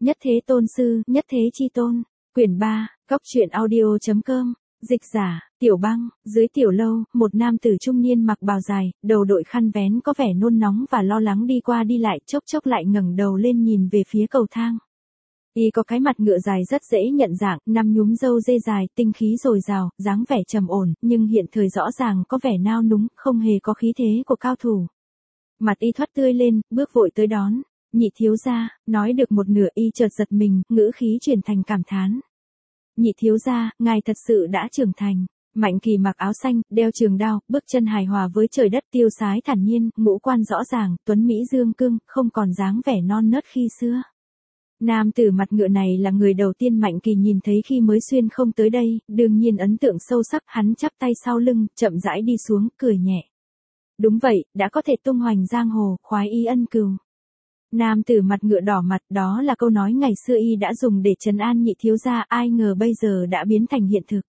Nhất thế tôn sư, nhất thế chi tôn. Quyển 3, Cóc truyện audio.com. Dịch giả, Tiểu Băng. Dưới tiểu lâu, một nam tử trung niên mặc bào dài, đầu đội khăn vén có vẻ nôn nóng và lo lắng đi qua đi lại, chốc chốc lại ngẩng đầu lên nhìn về phía cầu thang. Y có cái mặt ngựa dài rất dễ nhận dạng, năm nhúm râu dê dài, tinh khí dồi dào, dáng vẻ trầm ổn, nhưng hiện thời rõ ràng có vẻ nao núng, không hề có khí thế của cao thủ. Mặt y thoát tươi lên, bước vội tới đón. Nhị thiếu gia. Nói được một nửa y chợt giật mình, ngữ khí chuyển thành cảm thán. Nhị thiếu gia, ngài thật sự đã trưởng thành. Mạnh Kỳ mặc áo xanh, đeo trường đao, bước chân hài hòa với trời đất, tiêu sái thản nhiên, ngũ quan rõ ràng, tuấn mỹ dương cương, không còn dáng vẻ non nớt khi xưa. Nam tử mặt ngựa này là người đầu tiên Mạnh Kỳ nhìn thấy khi mới xuyên không tới đây, đương nhiên ấn tượng sâu sắc. Hắn chắp tay sau lưng, chậm rãi đi xuống, cười nhẹ. Đúng vậy, đã có thể tung hoành giang hồ, khoái y ân cừu. Nam tử mặt ngựa đỏ mặt, đó là câu nói ngày xưa y đã dùng để trấn an nhị thiếu gia, ai ngờ bây giờ đã biến thành hiện thực.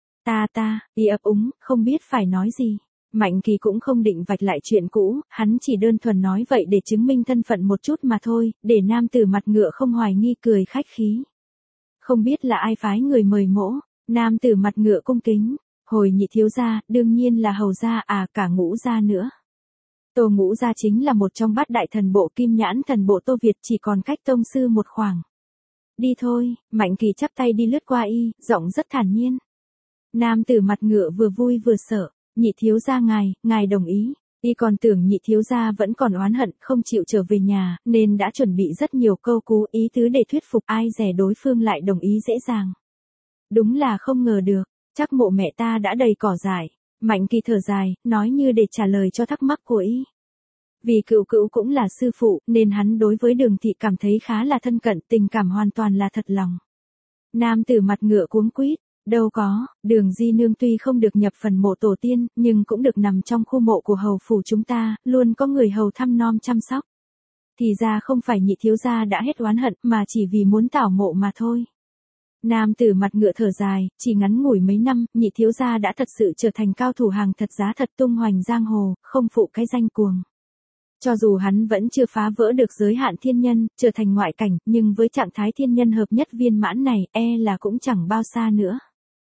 Y ấp úng, không biết phải nói gì. Mạnh Kỳ cũng không định vạch lại chuyện cũ, hắn chỉ đơn thuần nói vậy để chứng minh thân phận một chút mà thôi, để nam tử mặt ngựa không hoài nghi, cười khách khí. Không biết là ai phái người mời mỗ. Nam tử mặt ngựa cung kính. Hồi nhị thiếu gia, đương nhiên là hầu gia, cả Ngũ gia nữa. Tô Ngũ gia chính là một trong bát đại thần bộ Kim Nhãn thần bộ Tô Việt, chỉ còn cách tông sư một khoảng. Đi thôi. Mạnh Kỳ chắp tay đi lướt qua y, giọng rất thản nhiên. Nam tử mặt ngựa vừa vui vừa sợ. Nhị thiếu gia ngài đồng ý. Y còn tưởng nhị thiếu gia vẫn còn oán hận, không chịu trở về nhà, nên đã chuẩn bị rất nhiều câu cú ý tứ để thuyết phục, ai dè đối phương lại đồng ý dễ dàng. Đúng là không ngờ được, chắc mộ mẹ ta đã đầy cỏ dại. Mạnh Kỳ thở dài, nói như để trả lời cho thắc mắc của y. Vì cựu cữu cũng là sư phụ, nên hắn đối với Đường thị cảm thấy khá là thân cận, tình cảm hoàn toàn là thật lòng. Nam tử mặt ngựa cuống quýt. Đâu có, Đường di nương tuy không được nhập phần mộ tổ tiên, nhưng cũng được nằm trong khu mộ của hầu phủ chúng ta, luôn có người hầu thăm nom chăm sóc. Thì ra không phải nhị thiếu gia đã hết oán hận, mà chỉ vì muốn tảo mộ mà thôi. Nam tử mặt ngựa thở dài, chỉ ngắn ngủi mấy năm, nhị thiếu gia đã thật sự trở thành cao thủ hàng thật giá thật, tung hoành giang hồ, không phụ cái danh cuồng. Cho dù hắn vẫn chưa phá vỡ được giới hạn thiên nhân, trở thành ngoại cảnh, nhưng với trạng thái thiên nhân hợp nhất viên mãn này, là cũng chẳng bao xa nữa.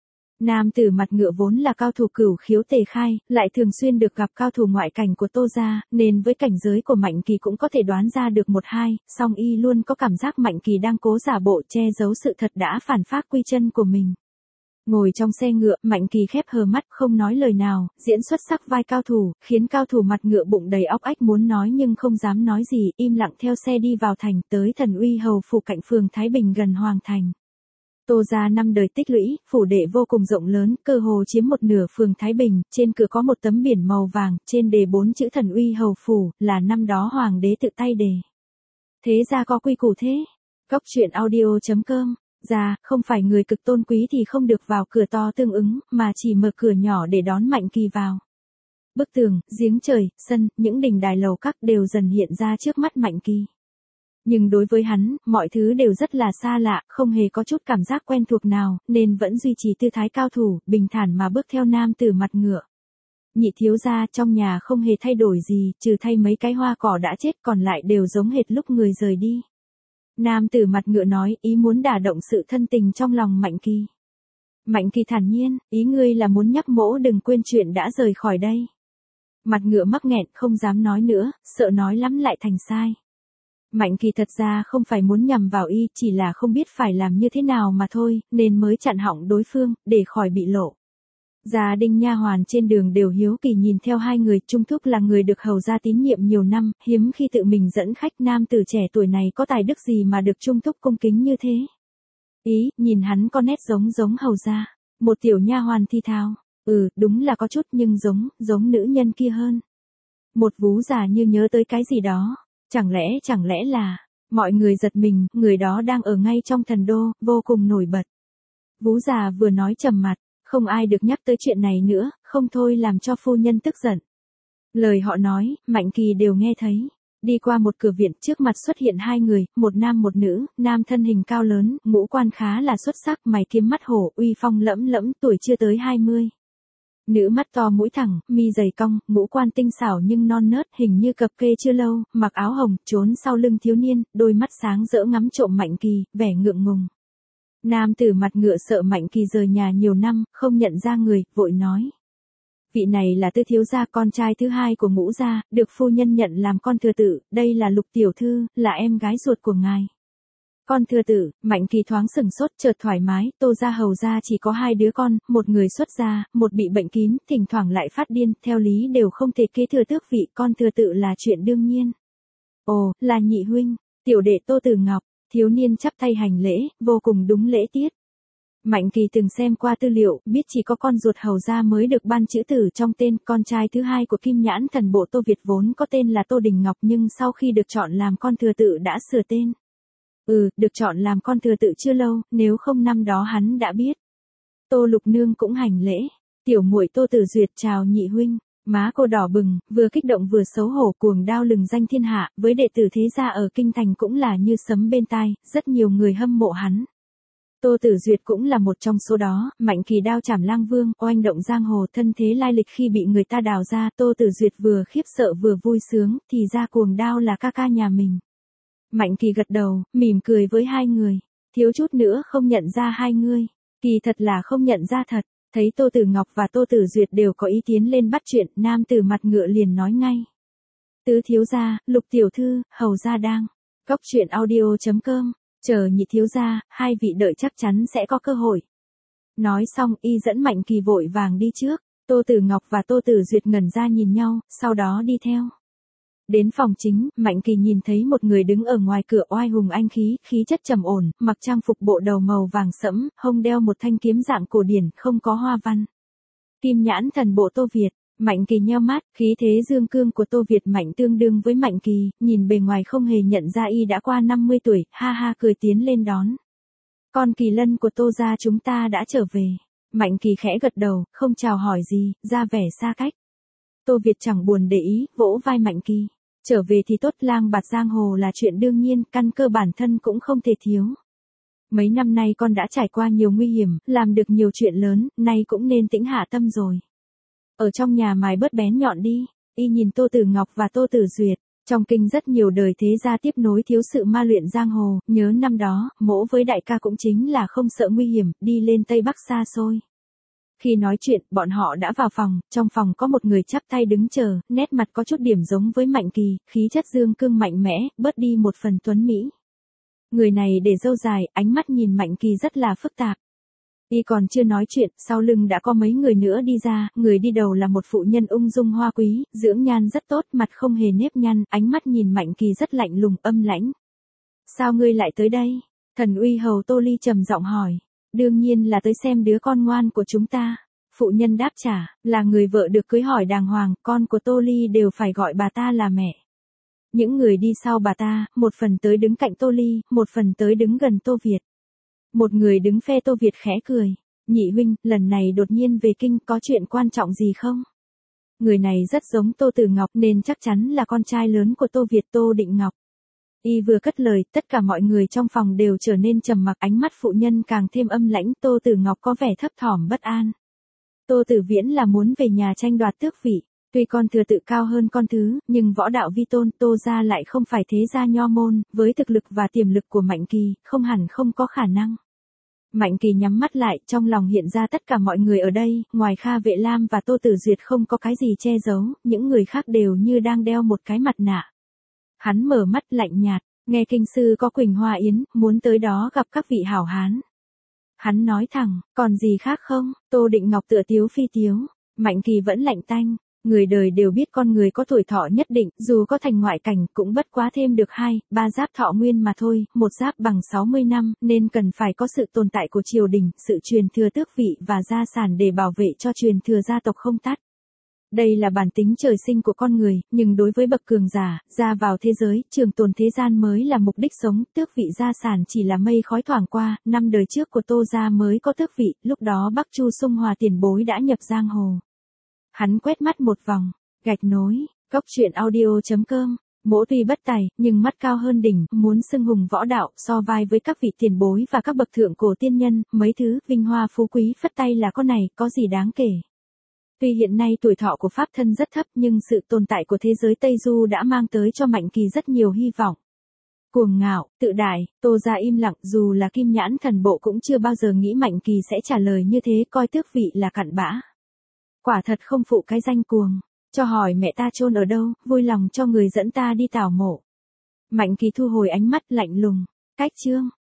Nam tử mặt ngựa vốn là cao thủ cửu khiếu tề khai, lại thường xuyên được gặp cao thủ ngoại cảnh của Tô gia, nên với cảnh giới của Mạnh Kỳ cũng có thể đoán ra được một hai, song y luôn có cảm giác Mạnh Kỳ đang cố giả bộ che giấu sự thật đã phản phác quy chân của mình. Ngồi trong xe ngựa, Mạnh Kỳ khép hờ mắt, không nói lời nào, diễn xuất sắc vai cao thủ, khiến cao thủ mặt ngựa bụng đầy óc ách muốn nói nhưng không dám nói gì, im lặng theo xe đi vào thành, tới Thần Uy hầu phủ cạnh phường Thái Bình gần Hoàng thành. Tô gia năm đời tích lũy, phủ đệ vô cùng rộng lớn, cơ hồ chiếm một nửa phường Thái Bình, trên cửa có một tấm biển màu vàng, trên đề 4 chữ Thần Uy hầu phủ, là năm đó hoàng đế tự tay đề. Thế ra có quy củ thế. Cóc truyện audio.com. Không phải người cực tôn quý thì không được vào cửa to tương ứng, mà chỉ mở cửa nhỏ để đón Mạnh Kỳ vào. Bức tường, giếng trời, sân, những đình đài lầu các đều dần hiện ra trước mắt Mạnh Kỳ. Nhưng đối với hắn, mọi thứ đều rất là xa lạ, không hề có chút cảm giác quen thuộc nào, nên vẫn duy trì tư thái cao thủ, bình thản mà bước theo nam tử mặt ngựa. Nhị thiếu gia, trong nhà không hề thay đổi gì, trừ thay mấy cái hoa cỏ đã chết, còn lại đều giống hệt lúc người rời đi. Nam tử mặt ngựa nói, ý muốn đả động sự thân tình trong lòng Mạnh Kỳ. Mạnh Kỳ thản nhiên, ý ngươi là muốn nhắc mỗ đừng quên chuyện đã rời khỏi đây. Mặt ngựa mắc nghẹn, không dám nói nữa, sợ nói lắm lại thành sai. Mạnh Kỳ thật ra không phải muốn nhằm vào y, chỉ là không biết phải làm như thế nào mà thôi, nên mới chặn họng đối phương, để khỏi bị lộ. Gia đình nha hoàn trên đường đều hiếu kỳ nhìn theo hai người, Trung Thúc là người được hầu gia tín nhiệm nhiều năm, hiếm khi tự mình dẫn khách, nam tử trẻ tuổi này có tài đức gì mà được Trung Thúc cung kính như thế. Nhìn hắn có nét giống hầu gia. Một tiểu nha hoàn thi thào, đúng là có chút nhưng giống nữ nhân kia hơn. Một vú già như nhớ tới cái gì đó. Chẳng lẽ là, mọi người giật mình, người đó đang ở ngay trong thần đô, vô cùng nổi bật. Vú già vừa nói trầm mặt, không ai được nhắc tới chuyện này nữa, không thôi làm cho phu nhân tức giận. Lời họ nói, Mạnh Kỳ đều nghe thấy. Đi qua một cửa viện, trước mặt xuất hiện hai người, một nam một nữ, nam thân hình cao lớn, ngũ quan khá là xuất sắc, mày kiếm mắt hổ, uy phong lẫm lẫm, tuổi chưa tới 20. Nữ mắt to mũi thẳng, mi dày cong, ngũ quan tinh xảo nhưng non nớt, hình như cập kê chưa lâu, mặc áo hồng, trốn sau lưng thiếu niên, đôi mắt sáng rỡ ngắm trộm Mạnh Kỳ, vẻ ngượng ngùng. Nam tử mặt ngựa sợ Mạnh Kỳ rời nhà nhiều năm, không nhận ra người, vội nói. Vị này là Tư thiếu gia, con trai thứ hai của Ngũ gia, được phu nhân nhận làm con thừa tự, đây là Lục tiểu thư, là em gái ruột của ngài. Con thừa tử, Mạnh Kỳ thoáng sừng sốt, chợt thoải mái, Tô gia Hầu gia chỉ có 2 đứa con, một người xuất gia, một bị bệnh kín, thỉnh thoảng lại phát điên, theo lý đều không thể kế thừa tước vị, con thừa tự là chuyện đương nhiên. Ồ, là nhị huynh, tiểu đệ Tô Tử Ngọc, thiếu niên chắp tay hành lễ, vô cùng đúng lễ tiết. Mạnh Kỳ từng xem qua tư liệu, biết chỉ có con ruột Hầu gia mới được ban chữ tử trong tên, con trai thứ hai của Kim Nhãn Thần Bộ Tô Việt vốn có tên là Tô Đình Ngọc nhưng sau khi được chọn làm con thừa tự đã sửa tên. Được chọn làm con thừa tự chưa lâu, nếu không năm đó hắn đã biết. Tô Lục Nương cũng hành lễ, tiểu muội Tô Tử Duyệt chào nhị huynh, má cô đỏ bừng, vừa kích động vừa xấu hổ, cuồng đao lừng danh thiên hạ, với đệ tử thế gia ở kinh thành cũng là như sấm bên tai, rất nhiều người hâm mộ hắn. Tô Tử Duyệt cũng là một trong số đó, Mạnh Kỳ đao chảm lang vương, oanh động giang hồ, thân thế lai lịch khi bị người ta đào ra, Tô Tử Duyệt vừa khiếp sợ vừa vui sướng, thì ra cuồng đao là ca ca nhà mình. Mạnh Kỳ gật đầu, mỉm cười với hai người, thiếu chút nữa không nhận ra hai ngươi, kỳ thật là không nhận ra thật, thấy Tô Tử Ngọc và Tô Tử Duyệt đều có ý tiến lên bắt chuyện, nam tử mặt ngựa liền nói ngay. Tứ thiếu gia, Lục tiểu thư, Hầu gia đang, Cốc truyện audio.com, chờ nhị thiếu gia, hai vị đợi chắc chắn sẽ có cơ hội. Nói xong y dẫn Mạnh Kỳ vội vàng đi trước, Tô Tử Ngọc và Tô Tử Duyệt ngẩn ra nhìn nhau, sau đó đi theo. Đến phòng chính, Mạnh Kỳ nhìn thấy một người đứng ở ngoài cửa oai hùng anh khí, khí chất trầm ổn, mặc trang phục bộ đầu màu vàng sẫm, hông đeo một thanh kiếm dạng cổ điển, không có hoa văn. Kim Nhãn Thần Bộ Tô Việt, Mạnh Kỳ nheo mắt, khí thế dương cương của Tô Việt mạnh tương đương với Mạnh Kỳ, nhìn bề ngoài không hề nhận ra y đã qua 50 tuổi, ha ha cười tiến lên đón. Con Kỳ Lân của Tô gia chúng ta đã trở về. Mạnh Kỳ khẽ gật đầu, không chào hỏi gì, ra vẻ xa cách. Tô Việt chẳng buồn để ý, vỗ vai Mạnh Kỳ. Trở về thì tốt, lang bạt giang hồ là chuyện đương nhiên, căn cơ bản thân cũng không thể thiếu. Mấy năm nay con đã trải qua nhiều nguy hiểm, làm được nhiều chuyện lớn, nay cũng nên tĩnh hạ tâm rồi. Ở trong nhà mài bớt bén nhọn đi, y nhìn Tô Tử Ngọc và Tô Tử Duyệt, trong kinh rất nhiều đời thế gia tiếp nối thiếu sự ma luyện giang hồ, nhớ năm đó, mỗ với đại ca cũng chính là không sợ nguy hiểm, đi lên Tây Bắc xa xôi. Khi nói chuyện, bọn họ đã vào phòng, trong phòng có một người chắp tay đứng chờ, nét mặt có chút điểm giống với Mạnh Kỳ, khí chất dương cương mạnh mẽ, bớt đi một phần tuấn mỹ. Người này để râu dài, ánh mắt nhìn Mạnh Kỳ rất là phức tạp. Y còn chưa nói chuyện, sau lưng đã có mấy người nữa đi ra, người đi đầu là một phụ nhân ung dung hoa quý, dưỡng nhan rất tốt, mặt không hề nếp nhăn, ánh mắt nhìn Mạnh Kỳ rất lạnh lùng âm lãnh. Sao ngươi lại tới đây? Thần uy hầu Tô Ly trầm giọng hỏi. Đương nhiên là tới xem đứa con ngoan của chúng ta. Phụ nhân đáp trả, là người vợ được cưới hỏi đàng hoàng, con của Tô Ly đều phải gọi bà ta là mẹ. Những người đi sau bà ta, một phần tới đứng cạnh Tô Ly, một phần tới đứng gần Tô Việt. Một người đứng phe Tô Việt khẽ cười. Nhị huynh, lần này đột nhiên về kinh có chuyện quan trọng gì không? Người này rất giống Tô Tử Ngọc nên chắc chắn là con trai lớn của Tô Việt, Tô Định Ngọc. Y vừa cất lời, tất cả mọi người trong phòng đều trở nên trầm mặc, ánh mắt phụ nhân càng thêm âm lãnh, Tô Tử Ngọc có vẻ thấp thỏm bất an. Tô Tử Viễn là muốn về nhà tranh đoạt tước vị, tuy con thừa tự cao hơn con thứ, nhưng võ đạo vi tôn, Tô gia lại không phải thế gia nho môn, với thực lực và tiềm lực của Mạnh Kỳ, không hẳn không có khả năng. Mạnh Kỳ nhắm mắt lại, trong lòng hiện ra tất cả mọi người ở đây, ngoài Kha Vệ Lam và Tô Tử Duyệt không có cái gì che giấu, những người khác đều như đang đeo một cái mặt nạ. Hắn mở mắt lạnh nhạt, nghe kinh sư có Quỳnh Hoa Yến, muốn tới đó gặp các vị hảo hán. Hắn nói thẳng, còn gì khác không? Tô Định Ngọc tựa tiếu phi tiếu, Mạnh Kỳ vẫn lạnh tanh, người đời đều biết con người có tuổi thọ nhất định, dù có thành ngoại cảnh cũng bất quá thêm được 2-3 giáp thọ nguyên mà thôi, một giáp bằng 60 năm, nên cần phải có sự tồn tại của triều đình, sự truyền thừa tước vị và gia sản để bảo vệ cho truyền thừa gia tộc không tắt. Đây là bản tính trời sinh của con người, nhưng đối với bậc cường giả, ra vào thế giới, trường tồn thế gian mới là mục đích sống, tước vị gia sản chỉ là mây khói thoảng qua, 5 đời trước của Tô gia mới có tước vị, lúc đó Bắc Chu Sung Hòa tiền bối đã nhập giang hồ. Hắn quét mắt một vòng, gạch nối, Cốc truyện audio.com, mỗ tuy bất tài, nhưng mắt cao hơn đỉnh, muốn xưng hùng võ đạo, so vai với các vị tiền bối và các bậc thượng cổ tiên nhân, mấy thứ, vinh hoa phú quý phất tay là con này, có gì đáng kể. Tuy hiện nay tuổi thọ của pháp thân rất thấp nhưng sự tồn tại của thế giới Tây Du đã mang tới cho Mạnh Kỳ rất nhiều hy vọng. Cuồng ngạo, tự đại, Tô Gia im lặng, dù là Kim Nhãn Thần Bộ cũng chưa bao giờ nghĩ Mạnh Kỳ sẽ trả lời như thế, coi tước vị là cặn bã. Quả thật không phụ cái danh cuồng, cho hỏi mẹ ta chôn ở đâu, vui lòng cho người dẫn ta đi tảo mộ. Mạnh Kỳ thu hồi ánh mắt lạnh lùng, cách chương.